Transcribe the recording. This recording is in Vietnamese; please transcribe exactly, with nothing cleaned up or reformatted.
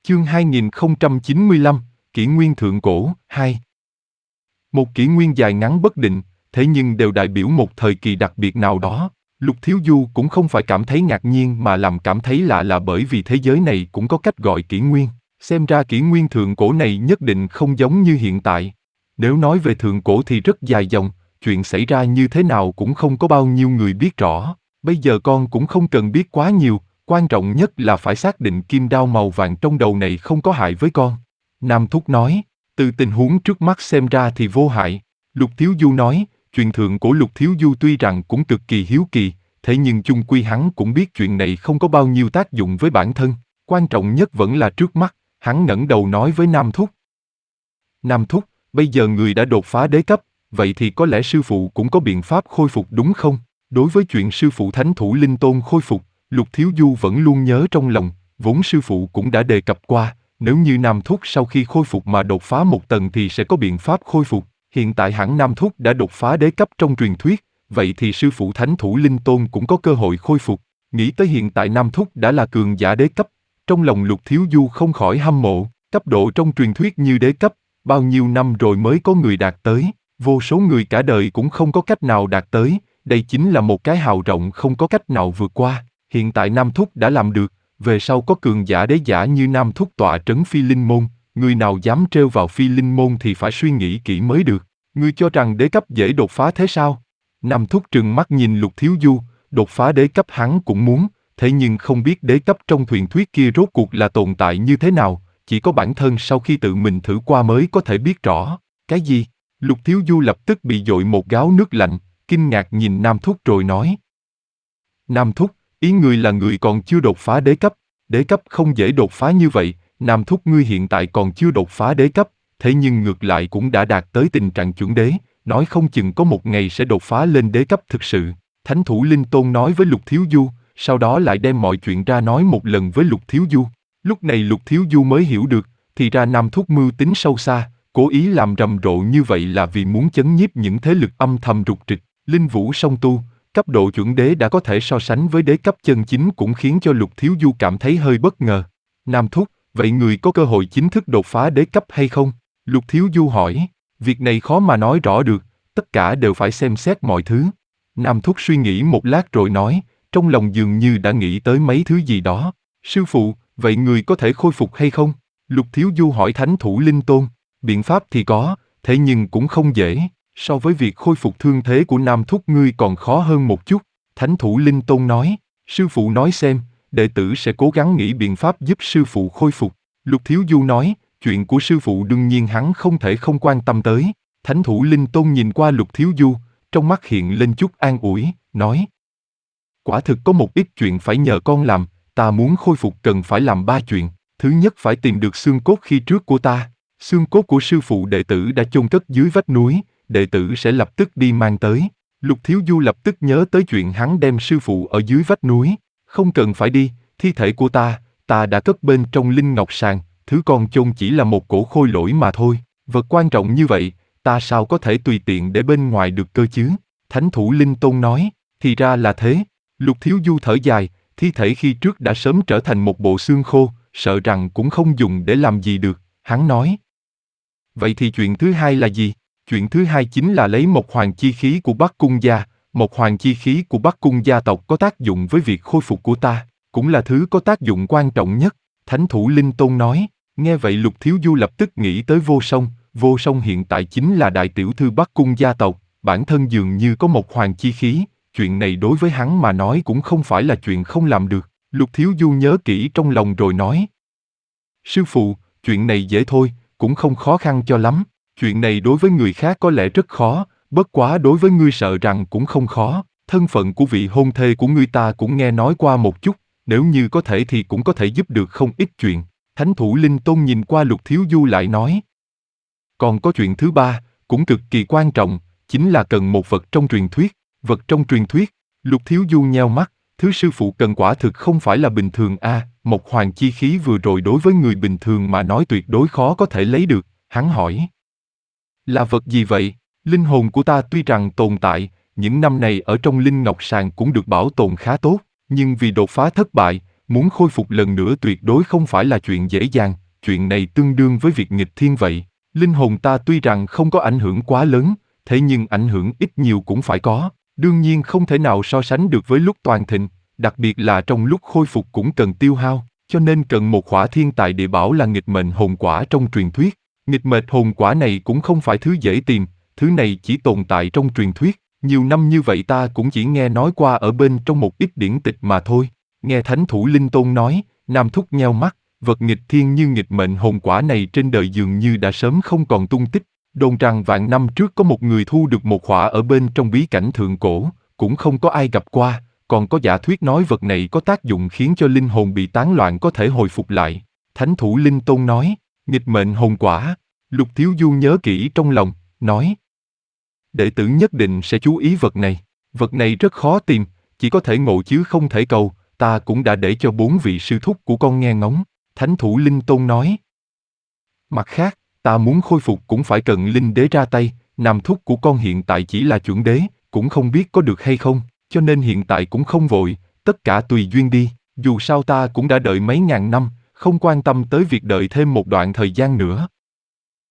Chương hai nghìn không trăm chín mươi lăm, Kỷ nguyên thượng cổ, hai. Một kỷ nguyên dài ngắn bất định, thế nhưng đều đại biểu một thời kỳ đặc biệt nào đó. Lục Thiếu Du cũng không phải cảm thấy ngạc nhiên mà làm cảm thấy lạ là bởi vì thế giới này cũng có cách gọi kỷ nguyên. Xem ra kỷ nguyên thượng cổ này nhất định không giống như hiện tại. Nếu nói về thượng cổ thì rất dài dòng, chuyện xảy ra như thế nào cũng không có bao nhiêu người biết rõ. Bây giờ con cũng không cần biết quá nhiều, quan trọng nhất là phải xác định kim đao màu vàng trong đầu này không có hại với con. Nam Thúc nói, từ tình huống trước mắt xem ra thì vô hại. Lục Thiếu Du nói, chuyện thượng cổ Lục Thiếu Du tuy rằng cũng cực kỳ hiếu kỳ, thế nhưng chung quy hắn cũng biết chuyện này không có bao nhiêu tác dụng với bản thân. Quan trọng nhất vẫn là trước mắt, hắn ngẩng đầu nói với Nam Thúc. Nam Thúc, bây giờ người đã đột phá đế cấp, vậy thì có lẽ sư phụ cũng có biện pháp khôi phục đúng không? Đối với chuyện sư phụ Thánh Thủ Linh Tôn khôi phục, Lục Thiếu Du vẫn luôn nhớ trong lòng, vốn sư phụ cũng đã đề cập qua, nếu như Nam Thúc sau khi khôi phục mà đột phá một tầng thì sẽ có biện pháp khôi phục. Hiện tại hẳn Nam Thúc đã đột phá đế cấp trong truyền thuyết, vậy thì sư phụ Thánh Thủ Linh Tôn cũng có cơ hội khôi phục. Nghĩ tới hiện tại Nam Thúc đã là cường giả đế cấp, trong lòng Lục Thiếu Du không khỏi hâm mộ, cấp độ trong truyền thuyết như đế cấp, bao nhiêu năm rồi mới có người đạt tới, vô số người cả đời cũng không có cách nào đạt tới, đây chính là một cái hào rộng không có cách nào vượt qua. Hiện tại Nam Thúc đã làm được, về sau có cường giả đế giả như Nam Thúc tọa trấn Phi Linh Môn, người nào dám trêu vào Phi Linh Môn thì phải suy nghĩ kỹ mới được. Ngươi cho rằng đế cấp dễ đột phá thế sao? Nam Thúc trừng mắt nhìn Lục Thiếu Du, đột phá đế cấp hắn cũng muốn, thế nhưng không biết đế cấp trong truyền thuyết kia rốt cuộc là tồn tại như thế nào, chỉ có bản thân sau khi tự mình thử qua mới có thể biết rõ. Cái gì? Lục Thiếu Du lập tức bị dội một gáo nước lạnh, kinh ngạc nhìn Nam Thúc rồi nói. Nam Thúc, ý ngươi là người còn chưa đột phá đế cấp, đế cấp không dễ đột phá như vậy, Nam Thúc ngươi hiện tại còn chưa đột phá đế cấp, thế nhưng ngược lại cũng đã đạt tới tình trạng chuẩn đế, nói không chừng có một ngày sẽ đột phá lên đế cấp thực sự. Thánh Thủ Linh Tôn nói với Lục Thiếu Du, sau đó lại đem mọi chuyện ra nói một lần với Lục Thiếu Du. Lúc này Lục Thiếu Du mới hiểu được, thì ra Nam Thúc mưu tính sâu xa, cố ý làm rầm rộ như vậy là vì muốn chấn nhiếp những thế lực âm thầm rục rịch. Linh Vũ song tu, cấp độ chuẩn đế đã có thể so sánh với đế cấp chân chính cũng khiến cho Lục Thiếu Du cảm thấy hơi bất ngờ. Nam Thúc, vậy người có cơ hội chính thức đột phá đế cấp hay không? Lục Thiếu Du hỏi, việc này khó mà nói rõ được, tất cả đều phải xem xét mọi thứ. Nam Thúc suy nghĩ một lát rồi nói, trong lòng dường như đã nghĩ tới mấy thứ gì đó. Sư phụ, vậy người có thể khôi phục hay không? Lục Thiếu Du hỏi Thánh Thủ Linh Tôn, biện pháp thì có, thế nhưng cũng không dễ. So với việc khôi phục thương thế của Nam Thúc ngươi còn khó hơn một chút. Thánh Thủ Linh Tôn nói, sư phụ nói xem, đệ tử sẽ cố gắng nghĩ biện pháp giúp sư phụ khôi phục. Lục Thiếu Du nói, chuyện của sư phụ đương nhiên hắn không thể không quan tâm tới. Thánh Thủ Linh Tôn nhìn qua Lục Thiếu Du, trong mắt hiện lên chút an ủi, nói. Quả thực có một ít chuyện phải nhờ con làm, ta muốn khôi phục cần phải làm ba chuyện. Thứ nhất phải tìm được xương cốt khi trước của ta. Xương cốt của sư phụ đệ tử đã chôn cất dưới vách núi, đệ tử sẽ lập tức đi mang tới. Lục Thiếu Du lập tức nhớ tới chuyện hắn đem sư phụ ở dưới vách núi. Không cần phải đi, thi thể của ta, ta đã cất bên trong linh ngọc sàng, thứ con chôn chỉ là một cổ khôi lỗi mà thôi. Vật quan trọng như vậy, ta sao có thể tùy tiện để bên ngoài được cơ chứ? Thánh Thủ Linh Tôn nói, thì ra là thế. Lục Thiếu Du thở dài, thi thể khi trước đã sớm trở thành một bộ xương khô, sợ rằng cũng không dùng để làm gì được, hắn nói. Vậy thì chuyện thứ hai là gì? Chuyện thứ hai chính là lấy một hoàng chi khí của Bắc Cung gia, một hoàng chi khí của Bắc Cung gia tộc có tác dụng với việc khôi phục của ta, cũng là thứ có tác dụng quan trọng nhất, Thánh Thủ Linh Tôn nói. Nghe vậy Lục Thiếu Du lập tức nghĩ tới Vô Song, Vô Song hiện tại chính là đại tiểu thư Bắc Cung gia tộc, bản thân dường như có một hoàng chi khí, chuyện này đối với hắn mà nói cũng không phải là chuyện không làm được. Lục Thiếu Du nhớ kỹ trong lòng rồi nói. Sư phụ, chuyện này dễ thôi, cũng không khó khăn cho lắm. Chuyện này đối với người khác có lẽ rất khó, bất quá đối với ngươi sợ rằng cũng không khó. Thân phận của vị hôn thê của ngươi ta cũng nghe nói qua một chút, nếu như có thể thì cũng có thể giúp được không ít chuyện. Thánh Thủ Linh Tôn nhìn qua Lục Thiếu Du lại nói. Còn có chuyện thứ ba, cũng cực kỳ quan trọng, chính là cần một vật trong truyền thuyết. Vật trong truyền thuyết, Lục Thiếu Du nheo mắt, thứ sư phụ cần quả thực không phải là bình thường a, à, một hoàng chi khí vừa rồi đối với người bình thường mà nói tuyệt đối khó có thể lấy được, hắn hỏi. Là vật gì vậy? Linh hồn của ta tuy rằng tồn tại, những năm này ở trong linh ngọc sàng cũng được bảo tồn khá tốt, nhưng vì đột phá thất bại, muốn khôi phục lần nữa tuyệt đối không phải là chuyện dễ dàng, chuyện này tương đương với việc nghịch thiên vậy. Linh hồn ta tuy rằng không có ảnh hưởng quá lớn, thế nhưng ảnh hưởng ít nhiều cũng phải có, đương nhiên không thể nào so sánh được với lúc toàn thịnh, đặc biệt là trong lúc khôi phục cũng cần tiêu hao, cho nên cần một khỏa thiên tài địa bảo là nghịch mệnh hồn quả trong truyền thuyết. Nghịch mệnh hồn quả này cũng không phải thứ dễ tìm, thứ này chỉ tồn tại trong truyền thuyết, nhiều năm như vậy ta cũng chỉ nghe nói qua ở bên trong một ít điển tịch mà thôi. Nghe Thánh Thủ Linh Tôn nói, Nam Thúc nheo mắt, vật nghịch thiên như nghịch mệnh hồn quả này trên đời dường như đã sớm không còn tung tích. Đồn rằng vạn năm trước có một người thu được một khỏa ở bên trong bí cảnh thượng cổ, cũng không có ai gặp qua, còn có giả thuyết nói vật này có tác dụng khiến cho linh hồn bị tán loạn có thể hồi phục lại. Thánh Thủ Linh Tôn nói, nghịch mệnh hồn quả. Lục Thiếu Du nhớ kỹ trong lòng, nói, đệ tử nhất định sẽ chú ý vật này. Vật này rất khó tìm, chỉ có thể ngộ chứ không thể cầu, ta cũng đã để cho bốn vị sư thúc của con nghe ngóng. Thánh Thủ Linh Tôn nói, mặt khác, ta muốn khôi phục cũng phải cần linh đế ra tay, Nam Thúc của con hiện tại chỉ là chuẩn đế, cũng không biết có được hay không, cho nên hiện tại cũng không vội, tất cả tùy duyên đi, dù sao ta cũng đã đợi mấy ngàn năm, không quan tâm tới việc đợi thêm một đoạn thời gian nữa.